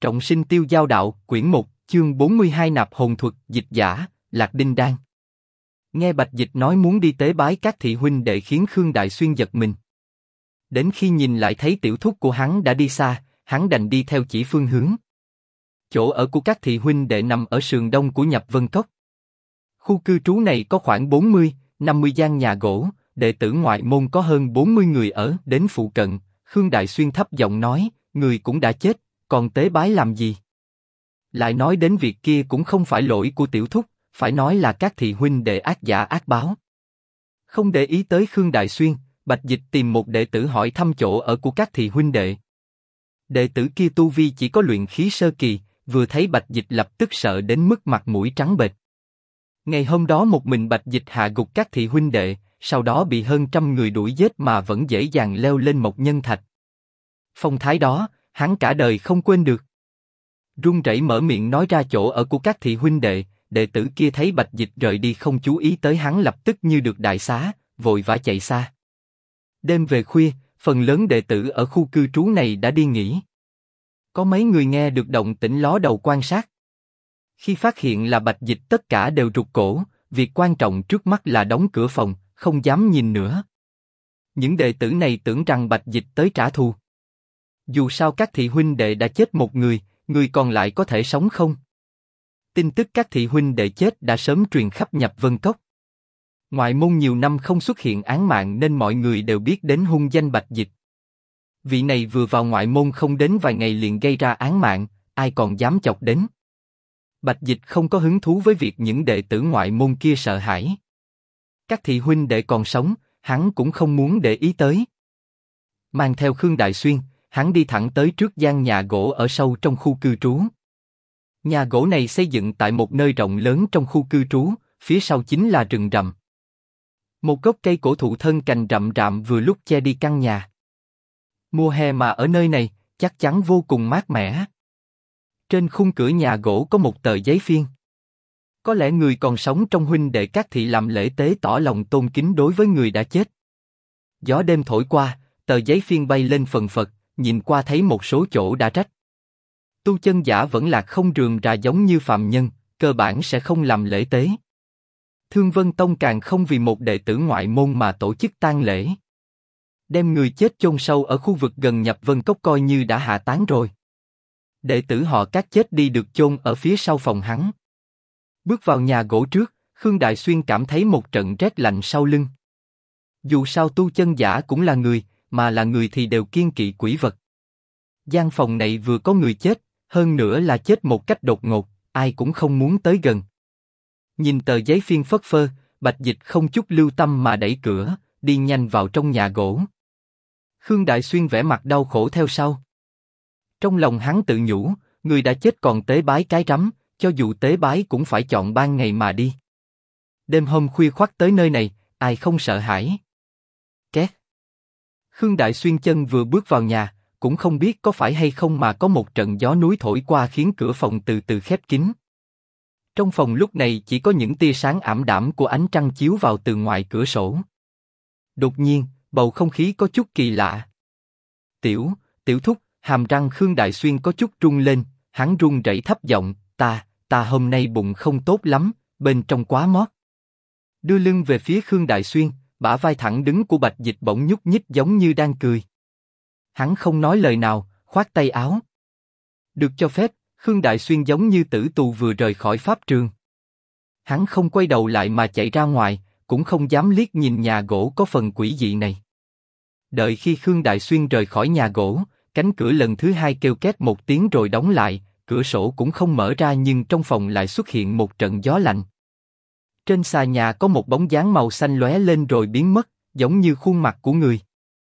Trọng sinh tiêu giao đạo, quyển 1, chương 42 nạp hồn thuật, dịch giả, Lạc Đinh Đan. Nghe Bạch Dịch nói muốn đi tế bái các thị huynh đệ khiến Khương Đại Xuyên giật mình. Đến khi nhìn lại thấy tiểu thúc của hắn đã đi xa, hắn đành đi theo chỉ phương hướng. Chỗ ở của các thị huynh đệ nằm ở sườn đông của Nhập Vân Cốc. Khu cư trú này có khoảng 40-50 gian nhà gỗ, đệ tử ngoại môn có hơn 40 người ở. Đến phụ cận, Khương Đại Xuyên thấp giọng nói, người cũng đã chết, còn tế bái làm gì? Lại nói đến việc kia cũng không phải lỗi của tiểu thúc, phải nói là các thị huynh đệ ác giả ác báo. Không để ý tới Khương Đại Xuyên, Bạch Dịch tìm một đệ tử hỏi thăm chỗ ở của các thị huynh đệ. Đệ tử kia tu vi chỉ có luyện khí sơ kỳ, vừa thấy Bạch Dịch lập tức sợ đến mức mặt mũi trắng bệch. Ngày hôm đó một mình Bạch Dịch hạ gục các thị huynh đệ, sau đó bị hơn 100 người đuổi giết mà vẫn dễ dàng leo lên Mộc Nhân Thạch. Phong thái đó, hắn cả đời không quên được. Run rẩy mở miệng nói ra chỗ ở của các thị huynh đệ, đệ tử kia thấy Bạch Dịch rời đi không chú ý tới hắn lập tức như được đại xá, vội vã chạy xa. Đêm về khuya, phần lớn đệ tử ở khu cư trú này đã đi nghỉ. Có mấy người nghe được động tĩnh ló đầu quan sát. Khi phát hiện là Bạch Dịch tất cả đều rụt cổ, việc quan trọng trước mắt là đóng cửa phòng, không dám nhìn nữa. Những đệ tử này tưởng rằng Bạch Dịch tới trả thù. Dù sao các thị huynh đệ đã chết một người, người còn lại có thể sống không? Tin tức các thị huynh đệ chết đã sớm truyền khắp Nhập Vân Cốc. Ngoại môn nhiều năm không xuất hiện án mạng nên mọi người đều biết đến hung danh Bạch Dịch. Vị này vừa vào ngoại môn không đến vài ngày liền gây ra án mạng, ai còn dám chọc đến? Bạch Dịch không có hứng thú với việc những đệ tử ngoại môn kia sợ hãi. Các thị huynh đệ còn sống, hắn cũng không muốn để ý tới. Mang theo Khương Đại Xuyên, hắn đi thẳng tới trước gian nhà gỗ ở sâu trong khu cư trú. Nhà gỗ này xây dựng tại một nơi rộng lớn trong khu cư trú, phía sau chính là rừng rậm. Một gốc cây cổ thụ thân cành rậm rạm vừa lúc che đi căn nhà. Mùa hè mà ở nơi này, chắc chắn vô cùng mát mẻ. Trên khung cửa nhà gỗ có một tờ giấy phiên. Có lẽ người còn sống trong huynh đệ các thị làm lễ tế tỏ lòng tôn kính đối với người đã chết. Gió đêm thổi qua, tờ giấy phiên bay lên phần phật, nhìn qua thấy một số chỗ đã rách. Tu chân giả vẫn là không rườm rà giống như phàm nhân, cơ bản sẽ không làm lễ tế. Thương Vân Tông càng không vì một đệ tử ngoại môn mà tổ chức tang lễ. Đem người chết chôn sâu ở khu vực gần Nhập Vân Cốc coi như đã hạ táng rồi. Đệ tử họ Các chết đi được chôn ở phía sau phòng hắn. Bước vào nhà gỗ trước, Khương Đại Xuyên cảm thấy một trận rét lạnh sau lưng. Dù sao tu chân giả cũng là người, mà là người thì đều kiêng kỵ quỷ vật. Gian phòng này vừa có người chết, hơn nữa là chết một cách đột ngột, ai cũng không muốn tới gần. Nhìn tờ giấy phiên phất phơ, Bạch Dịch không chút lưu tâm mà đẩy cửa, đi nhanh vào trong nhà gỗ. Khương Đại Xuyên vẻ mặt đau khổ theo sau. Trong lòng hắn tự nhủ, người đã chết còn tế bái cái rắm, cho dù tế bái cũng phải chọn ban ngày mà đi. Đêm hôm khuya khoắt tới nơi này, ai không sợ hãi? Két. Khương Đại Xuyên chân vừa bước vào nhà, cũng không biết có phải hay không mà có một trận gió núi thổi qua khiến cửa phòng từ từ khép kín. Trong phòng lúc này chỉ có những tia sáng ảm đạm của ánh trăng chiếu vào từ ngoài cửa sổ. Đột nhiên, bầu không khí có chút kỳ lạ. Tiểu thúc, hàm răng Khương Đại Xuyên có chút rung lên, hắn run rẩy thấp giọng, ta hôm nay bụng không tốt lắm, bên trong quá mót. Đưa lưng về phía Khương Đại Xuyên, bả vai thẳng đứng của Bạch Dịch bỗng nhúc nhích giống như đang cười. Hắn không nói lời nào, khoát tay áo. Được cho phép, Khương Đại Xuyên giống như tử tù vừa rời khỏi pháp trường. Hắn không quay đầu lại mà chạy ra ngoài, cũng không dám liếc nhìn nhà gỗ có phần quỷ dị này. Đợi khi Khương Đại Xuyên rời khỏi nhà gỗ, cánh cửa lần thứ hai kêu két một tiếng rồi đóng lại, cửa sổ cũng không mở ra nhưng trong phòng lại xuất hiện một trận gió lạnh. Trên xà nhà có một bóng dáng màu xanh lóe lên rồi biến mất, giống như khuôn mặt của người.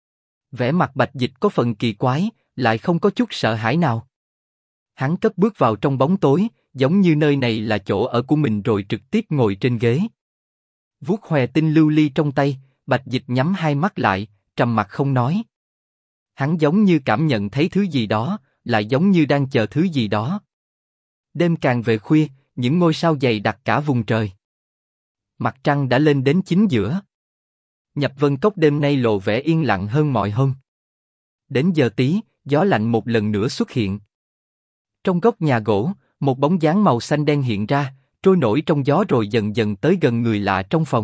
Vẻ mặt Bạch Dịch có phần kỳ quái, lại không có chút sợ hãi nào. Hắn cất bước vào trong bóng tối, giống như nơi này là chỗ ở của mình rồi trực tiếp ngồi trên ghế. Vuốt hòe tinh lưu ly trong tay, Bạch Dịch nhắm hai mắt lại, trầm mặc không nói. Hắn giống như cảm nhận thấy thứ gì đó, lại giống như đang chờ thứ gì đó. Đêm càng về khuya, những ngôi sao dày đặc cả vùng trời. Mặt trăng đã lên đến chính giữa. Nhập Vân Cốc đêm nay lộ vẻ yên lặng hơn mọi hôm. Đến giờ tí, gió lạnh một lần nữa xuất hiện. Trong góc nhà gỗ, một bóng dáng màu xanh đen hiện ra, trôi nổi trong gió rồi dần dần tới gần người lạ trong phòng.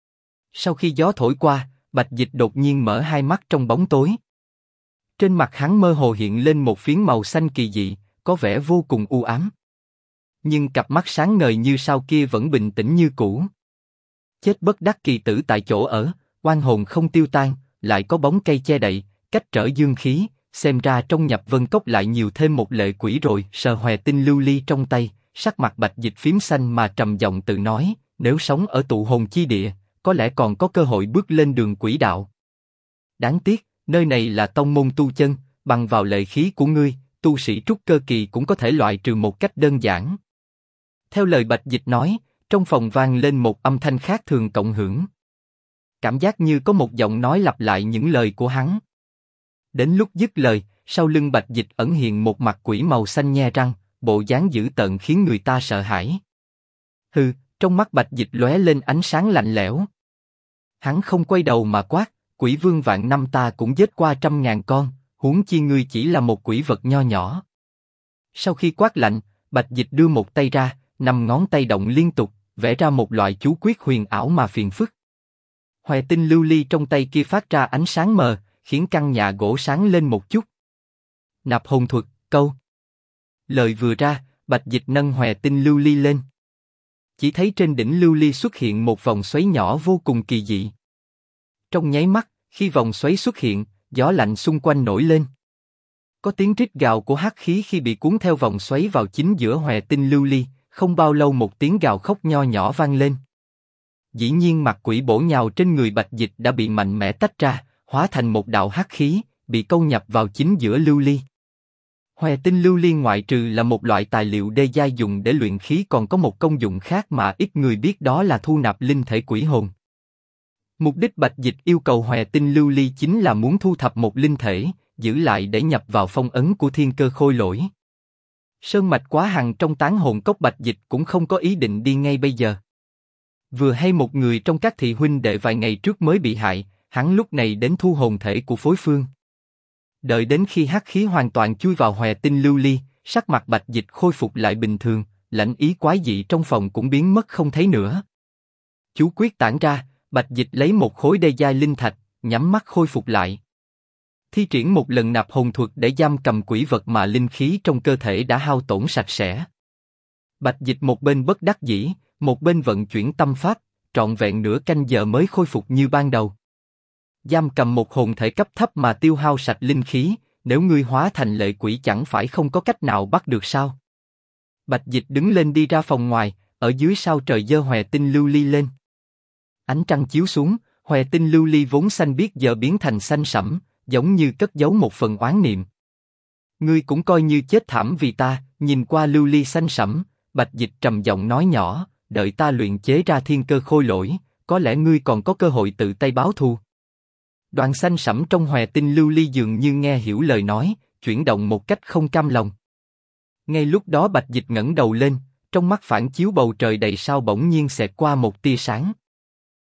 Sau khi gió thổi qua, Bạch Dịch đột nhiên mở hai mắt trong bóng tối. Trên mặt hắn mơ hồ hiện lên một phiến màu xanh kỳ dị, có vẻ vô cùng u ám. Nhưng cặp mắt sáng ngời như sao kia vẫn bình tĩnh như cũ. Chết bất đắc kỳ tử tại chỗ ở, oan hồn không tiêu tan, lại có bóng cây che đậy, cách trở dương khí, xem ra trong nhập vân cốc lại nhiều thêm một lệ quỷ rồi. Sờ hòe tinh lưu ly trong tay, sắc mặt Bạch Dịch phím xanh mà trầm giọng tự nói, nếu sống ở tụ hồn chi địa, có lẽ còn có cơ hội bước lên đường quỷ đạo. Đáng tiếc, nơi này là tông môn tu chân, bằng vào lệ khí của ngươi, tu sĩ trúc cơ kỳ cũng có thể loại trừ một cách đơn giản. Theo lời Bạch Dịch nói, trong phòng vang lên một âm thanh khác thường cộng hưởng. Cảm giác như có một giọng nói lặp lại những lời của hắn. Đến lúc dứt lời, sau lưng Bạch Dịch ẩn hiện một mặt quỷ màu xanh nhe răng, bộ dáng dữ tợn khiến người ta sợ hãi. Hừ, trong mắt Bạch Dịch lóe lên ánh sáng lạnh lẽo. Hắn không quay đầu mà quát, quỷ vương vạn năm ta cũng giết qua 100.000 con, huống chi ngươi chỉ là một quỷ vật nho nhỏ. Sau khi quát lạnh, Bạch Dịch đưa một tay ra, 5 ngón tay động liên tục, vẽ ra một loại chú quyết huyền ảo mà phiền phức. Hòe tinh lưu ly trong tay kia phát ra ánh sáng mờ, khiến căn nhà gỗ sáng lên một chút. Nạp hồn thuật, câu. Lời vừa ra, Bạch Dịch nâng hòe tinh lưu ly lên. Chỉ thấy trên đỉnh lưu ly xuất hiện một vòng xoáy nhỏ vô cùng kỳ dị. Trong nháy mắt, khi vòng xoáy xuất hiện, gió lạnh xung quanh nổi lên. Có tiếng rít gào của hắc khí khi bị cuốn theo vòng xoáy vào chính giữa hòe tinh lưu ly, không bao lâu một tiếng gào khóc nho nhỏ vang lên. Dĩ nhiên mặt quỷ bổ nhào trên người Bạch Dịch đã bị mạnh mẽ tách ra, hóa thành một đạo hắc khí, bị câu nhập vào chính giữa lưu ly. Hòe tinh lưu ly ngoại trừ là một loại tài liệu đê giai dùng để luyện khí còn có một công dụng khác mà ít người biết, đó là thu nạp linh thể quỷ hồn. Mục đích Bạch Dịch yêu cầu hòe tinh lưu ly chính là muốn thu thập một linh thể, giữ lại để nhập vào phong ấn của thiên cơ khôi lỗi. Sơn mạch quá hằng trong tán hồn cốc Bạch Dịch cũng không có ý định đi ngay bây giờ. Vừa hay một người trong các thị huynh đệ vài ngày trước mới bị hại, hắn lúc này đến thu hồn thể của phối phương. Đợi đến khi hắc khí hoàn toàn chui vào hòe tinh lưu ly, sắc mặt Bạch Dịch khôi phục lại bình thường, lãnh ý quái dị trong phòng cũng biến mất không thấy nữa. Chú quyết tản ra, Bạch Dịch lấy một khối đê giai linh thạch, nhắm mắt khôi phục lại. Thi triển một lần nạp hồn thuật để giam cầm quỷ vật mà linh khí trong cơ thể đã hao tổn sạch sẽ. Bạch Dịch một bên bất đắc dĩ, một bên vận chuyển tâm pháp, trọn vẹn nửa canh giờ mới khôi phục như ban đầu. Giam cầm một hồn thể cấp thấp mà tiêu hao sạch linh khí, nếu ngươi hóa thành lệ quỷ chẳng phải không có cách nào bắt được sao? Bạch Dịch đứng lên đi ra phòng ngoài, ở dưới sao trời giơ hòe tinh lưu ly lên. Ánh trăng chiếu xuống, hòe tinh lưu ly vốn xanh biếc giờ biến thành xanh sẫm, giống như cất giấu một phần oán niệm. Ngươi cũng coi như chết thảm vì ta. Nhìn qua lưu ly xanh sẫm, Bạch Dịch trầm giọng nói nhỏ, đợi ta luyện chế ra thiên cơ khôi lỗi, có lẽ ngươi còn có cơ hội tự tay báo thù. Đoàn xanh sẫm trong hòe tinh lưu ly dường như nghe hiểu lời nói, chuyển động một cách không cam lòng. Ngay lúc đó Bạch Dịch ngẩng đầu lên, trong mắt phản chiếu bầu trời đầy sao bỗng nhiên xẹt qua một tia sáng.